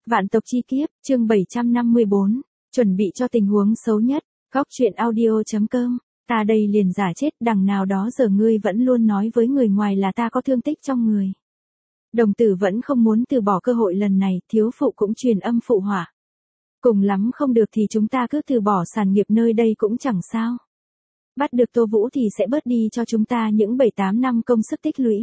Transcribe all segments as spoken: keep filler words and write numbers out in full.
Vạn tộc chi kiếp, chương bảy trăm năm mươi bốn, chuẩn bị cho tình huống xấu nhất, góc truyện audio chấm com, ta đây liền giả chết, đằng nào đó giờ ngươi vẫn luôn nói với người ngoài là ta có thương tích trong người. Đồng tử vẫn không muốn từ bỏ cơ hội lần này, thiếu phụ cũng truyền âm phụ họa. Cùng lắm không được thì chúng ta cứ từ bỏ sản nghiệp nơi đây cũng chẳng sao. Bắt được Tô Vũ thì sẽ bớt đi cho chúng ta những bảy tám năm công sức tích lũy.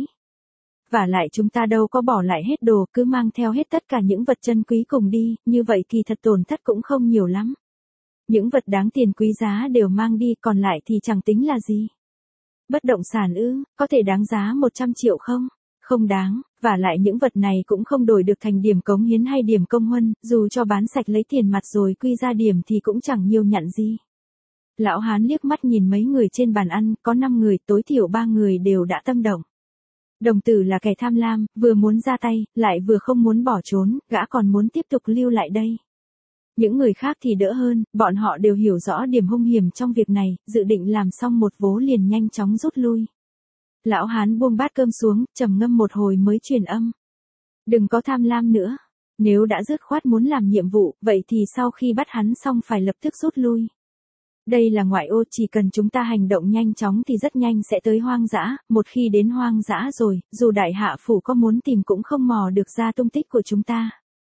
Vả lại chúng ta đâu có bỏ lại hết đồ, cứ mang theo hết tất cả những vật chân quý cùng đi, như vậy kỳ thật tổn thất cũng không nhiều lắm. Những vật đáng tiền quý giá đều mang đi, còn lại thì chẳng tính là gì. Bất động sản ư, có thể đáng giá một trăm triệu không? Không đáng, vả lại những vật này cũng không đổi được thành điểm cống hiến hay điểm công huân, dù cho bán sạch lấy tiền mặt rồi quy ra điểm thì cũng chẳng nhiều nhặn gì. Lão hán liếc mắt nhìn mấy người trên bàn ăn, có năm người, tối thiểu ba người đều đã tâm động. Đồng tử là kẻ tham lam, vừa muốn ra tay, lại vừa không muốn bỏ trốn, gã còn muốn tiếp tục lưu lại đây. Những người khác thì đỡ hơn, bọn họ đều hiểu rõ điểm hung hiểm trong việc này, dự định làm xong một vố liền nhanh chóng rút lui. Lão hán buông bát cơm xuống, trầm ngâm một hồi mới truyền âm. Đừng có tham lam nữa. Nếu đã dứt khoát muốn làm nhiệm vụ, vậy thì sau khi bắt hắn xong phải lập tức rút lui. Đây là ngoại ô, chỉ cần chúng ta hành động nhanh chóng thì rất nhanh sẽ tới hoang dã, một khi đến hoang dã rồi, dù đại hạ phủ có muốn tìm cũng không mò được ra tung tích của chúng ta.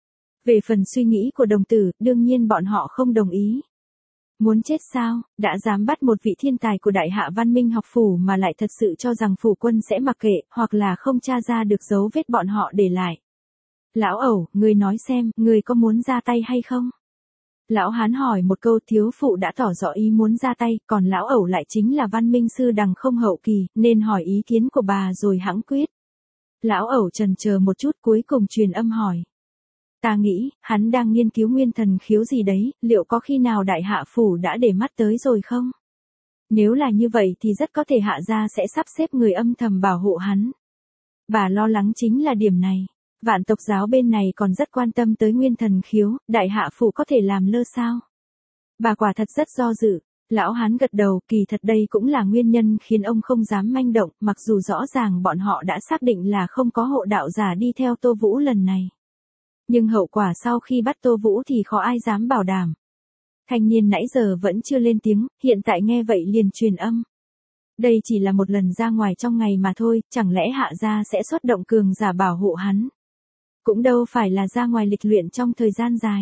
Về phần suy nghĩ của đồng tử, đương nhiên bọn họ không đồng ý. Muốn chết sao, đã dám bắt một vị thiên tài của đại hạ văn minh học phủ mà lại thật sự cho rằng phủ quân sẽ mặc kệ, hoặc là không tra ra được dấu vết bọn họ để lại. Lão ẩu, ngươi nói xem, ngươi có muốn ra tay hay không? Lão hán hỏi một câu, thiếu phụ đã tỏ rõ ý muốn ra tay, còn lão ẩu lại chính là văn minh sư đằng không hậu kỳ, nên hỏi ý kiến của bà rồi hẵng quyết. Lão ẩu chần chờ một chút cuối cùng truyền âm hỏi. Ta nghĩ, hắn đang nghiên cứu nguyên thần khiếu gì đấy, liệu có khi nào đại hạ phủ đã để mắt tới rồi không? Nếu là như vậy thì rất có thể hạ gia sẽ sắp xếp người âm thầm bảo hộ hắn. Bà lo lắng chính là điểm này. Vạn tộc giáo bên này còn rất quan tâm tới nguyên thần khiếu, đại hạ phủ có thể làm lơ sao? Bà quả thật rất do dự. Lão hán gật đầu, kỳ thật đây cũng là nguyên nhân khiến ông không dám manh động, mặc dù rõ ràng bọn họ đã xác định là không có hộ đạo giả đi theo Tô Vũ lần này. Nhưng hậu quả sau khi bắt Tô Vũ thì khó ai dám bảo đảm. Thanh niên nãy giờ vẫn chưa lên tiếng, hiện tại nghe vậy liền truyền âm. Đây chỉ là một lần ra ngoài trong ngày mà thôi, chẳng lẽ hạ gia sẽ xuất động cường giả bảo hộ hắn? Cũng đâu phải là ra ngoài lịch luyện trong thời gian dài.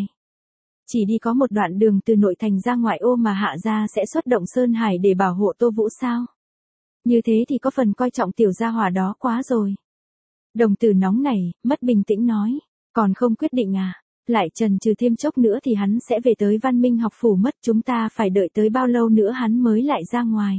Chỉ đi có một đoạn đường từ nội thành ra ngoại ô mà hạ gia sẽ xuất động Sơn Hải để bảo hộ Tô Vũ sao? Như thế thì có phần coi trọng tiểu gia hỏa đó quá rồi. Đồng tử nóng này, mất bình tĩnh nói. Còn không quyết định à? Lại chần chừ thêm chốc nữa thì hắn sẽ về tới văn minh học phủ mất, chúng ta phải đợi tới bao lâu nữa hắn mới lại ra ngoài.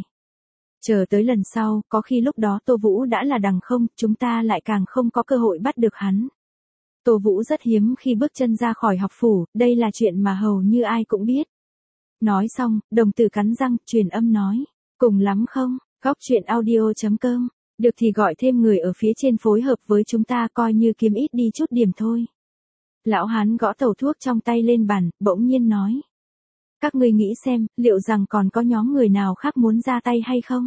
Chờ tới lần sau, có khi lúc đó Tô Vũ đã là đằng không, chúng ta lại càng không có cơ hội bắt được hắn. Tô Vũ rất hiếm khi bước chân ra khỏi học phủ, đây là chuyện mà hầu như ai cũng biết. Nói xong, đồng tử cắn răng, truyền âm nói. Cùng lắm không, góc truyện audio chấm com. Được thì gọi thêm người ở phía trên phối hợp với chúng ta coi như kiếm ít đi chút điểm thôi. Lão hán gõ tẩu thuốc trong tay lên bàn, bỗng nhiên nói. Các ngươi nghĩ xem, liệu rằng còn có nhóm người nào khác muốn ra tay hay không?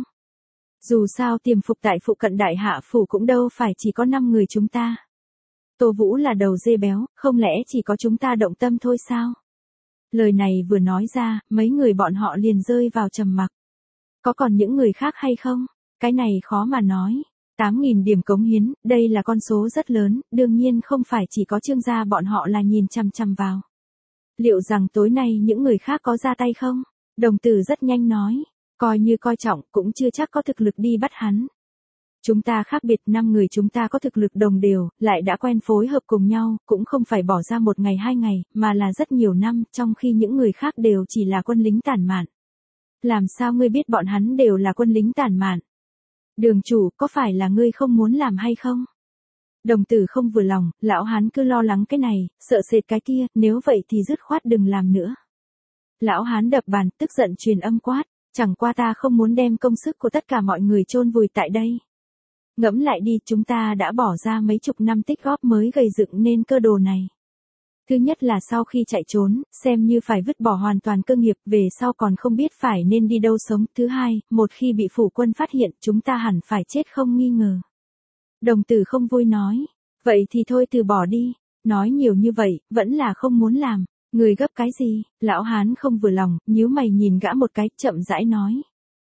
Dù sao tiềm phục tại phụ cận đại hạ phủ cũng đâu phải chỉ có năm người chúng ta. Tô Vũ là đầu dê béo, không lẽ chỉ có chúng ta động tâm thôi sao? Lời này vừa nói ra, mấy người bọn họ liền rơi vào trầm mặc. Có còn những người khác hay không? Cái này khó mà nói. tám nghìn điểm cống hiến, đây là con số rất lớn, đương nhiên không phải chỉ có Trương gia bọn họ là nhìn chằm chằm vào. Liệu rằng tối nay những người khác có ra tay không? Đồng tử rất nhanh nói. Coi như coi trọng, cũng chưa chắc có thực lực đi bắt hắn. Chúng ta khác biệt, năm người chúng ta có thực lực đồng đều, lại đã quen phối hợp cùng nhau, cũng không phải bỏ ra một ngày hai ngày, mà là rất nhiều năm, trong khi những người khác đều chỉ là quân lính tản mạn. Làm sao ngươi biết bọn hắn đều là quân lính tản mạn? Đường chủ, có phải là ngươi không muốn làm hay không? Đồng tử không vừa lòng, lão hán cứ lo lắng cái này, sợ sệt cái kia, nếu vậy thì dứt khoát đừng làm nữa. Lão hán đập bàn, tức giận truyền âm quát, chẳng qua ta không muốn đem công sức của tất cả mọi người chôn vùi tại đây. Ngẫm lại đi, chúng ta đã bỏ ra mấy chục năm tích góp mới gầy dựng nên cơ đồ này. Thứ nhất là sau khi chạy trốn, xem như phải vứt bỏ hoàn toàn cơ nghiệp, về sau còn không biết phải nên đi đâu sống. Thứ hai, một khi bị phủ quân phát hiện, chúng ta hẳn phải chết không nghi ngờ. Đồng tử không vui nói, vậy thì thôi từ bỏ đi, Nói nhiều như vậy, vẫn là không muốn làm. Người gấp cái gì? Lão hán không vừa lòng, nhíu mày nhìn gã một cái, chậm rãi nói.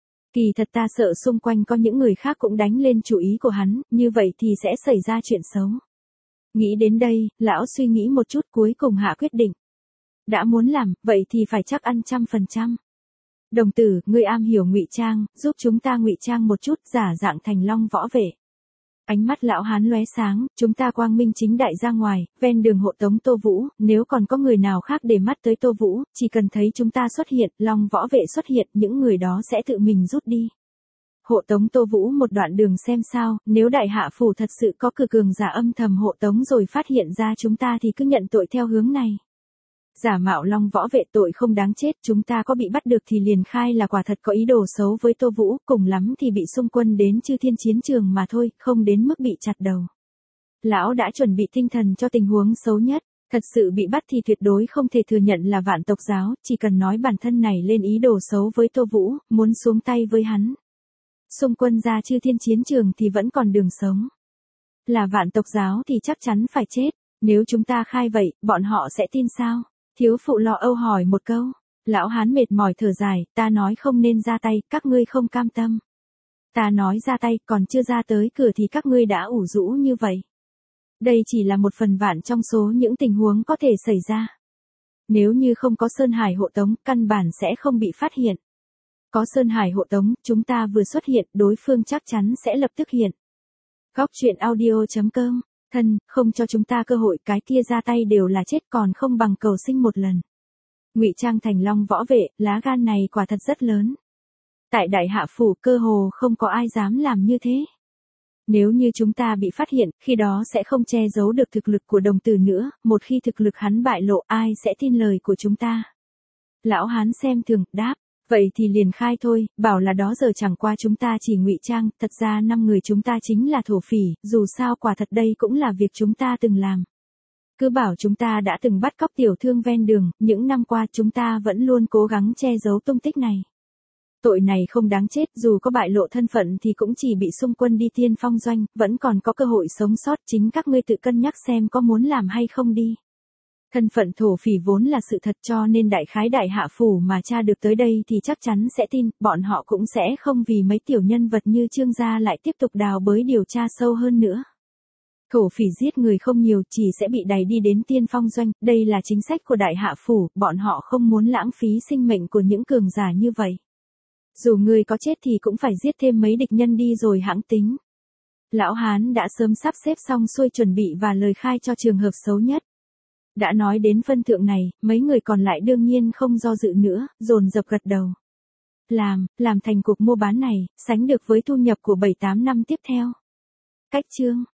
Kỳ thật ta sợ xung quanh có những người khác cũng đánh lên chủ ý của hắn, như vậy thì sẽ xảy ra chuyện xấu. Nghĩ đến đây, lão suy nghĩ một chút cuối cùng hạ quyết định. Đã muốn làm, vậy thì phải chắc ăn trăm phần trăm. Đồng tử, ngươi am hiểu ngụy trang, giúp chúng ta ngụy trang một chút, giả dạng thành Long võ vệ. Ánh mắt lão hán lóe sáng, chúng ta quang minh chính đại ra ngoài, ven đường hộ tống Tô Vũ, nếu còn có người nào khác để mắt tới Tô Vũ, chỉ cần thấy chúng ta xuất hiện, Long võ vệ xuất hiện, những người đó sẽ tự mình rút đi. Hộ tống Tô Vũ một đoạn đường xem sao, nếu đại hạ phủ thật sự có cử cường giả âm thầm hộ tống rồi phát hiện ra chúng ta thì cứ nhận tội theo hướng này. Giả mạo Long võ vệ tội không đáng chết, chúng ta có bị bắt được thì liền khai là quả thật có ý đồ xấu với Tô Vũ, cùng lắm thì bị xung quân đến Chư Thiên chiến trường mà thôi, không đến mức bị chặt đầu. Lão đã chuẩn bị tinh thần cho tình huống xấu nhất, thật sự bị bắt thì tuyệt đối không thể thừa nhận là Vạn Tộc giáo, chỉ cần nói bản thân này lên ý đồ xấu với Tô Vũ, muốn xuống tay với hắn. Xung quân ra Chư Thiên chiến trường thì vẫn còn đường sống. Là Vạn Tộc giáo thì chắc chắn phải chết, nếu chúng ta khai vậy, bọn họ sẽ tin sao? Thiếu phụ lo âu hỏi một câu. Lão hán mệt mỏi thở dài, ta nói không nên ra tay, các ngươi không cam tâm. Ta nói ra tay, còn chưa ra tới cửa thì các ngươi đã ủ rũ như vậy. Đây chỉ là một phần vạn trong số những tình huống có thể xảy ra. Nếu như không có Sơn Hải hộ tống, căn bản sẽ không bị phát hiện. Có Sơn Hải hộ tống, chúng ta vừa xuất hiện, đối phương chắc chắn sẽ lập tức hiện. Góc truyện audio chấm com. Thân, không cho chúng ta cơ hội, cái kia ra tay đều là chết, còn không bằng cầu sinh một lần. Ngụy trang thành Long võ vệ, lá gan này quả thật rất lớn. Tại đại hạ phủ cơ hồ không có ai dám làm như thế. Nếu như chúng ta bị phát hiện, khi đó sẽ không che giấu được thực lực của đồng tử nữa, một khi thực lực hắn bại lộ ai sẽ tin lời của chúng ta. Lão hán xem thường, đáp. Vậy thì liền khai thôi, bảo là đó giờ chẳng qua chúng ta chỉ ngụy trang, thật ra năm người chúng ta chính là thổ phỉ, dù sao quả thật đây cũng là việc chúng ta từng làm. Cứ bảo chúng ta đã từng bắt cóc tiểu thương ven đường, những năm qua chúng ta vẫn luôn cố gắng che giấu tung tích này. Tội này không đáng chết, dù có bại lộ thân phận thì cũng chỉ bị xung quân đi tiên phong doanh, vẫn còn có cơ hội sống sót, chính các ngươi tự cân nhắc xem có muốn làm hay không đi. Thân phận thổ phỉ vốn là sự thật, cho nên đại khái đại hạ phủ mà tra được tới đây thì chắc chắn sẽ tin, bọn họ cũng sẽ không vì mấy tiểu nhân vật như Trương gia lại tiếp tục đào bới điều tra sâu hơn nữa. Thổ phỉ giết người không nhiều, chỉ sẽ bị đày đi đến tiên phong doanh, đây là chính sách của đại hạ phủ, bọn họ không muốn lãng phí sinh mệnh của những cường giả như vậy. Dù người có chết thì cũng phải giết thêm mấy địch nhân đi rồi hãng tính. Lão hán đã sớm sắp xếp xong xuôi chuẩn bị và lời khai cho trường hợp xấu nhất. Đã nói đến phân thượng này, mấy người còn lại đương nhiên không do dự nữa, dồn dập gật đầu. Làm, làm thành cuộc mua bán này, sánh được với thu nhập của bảy tám năm tiếp theo. Cách chương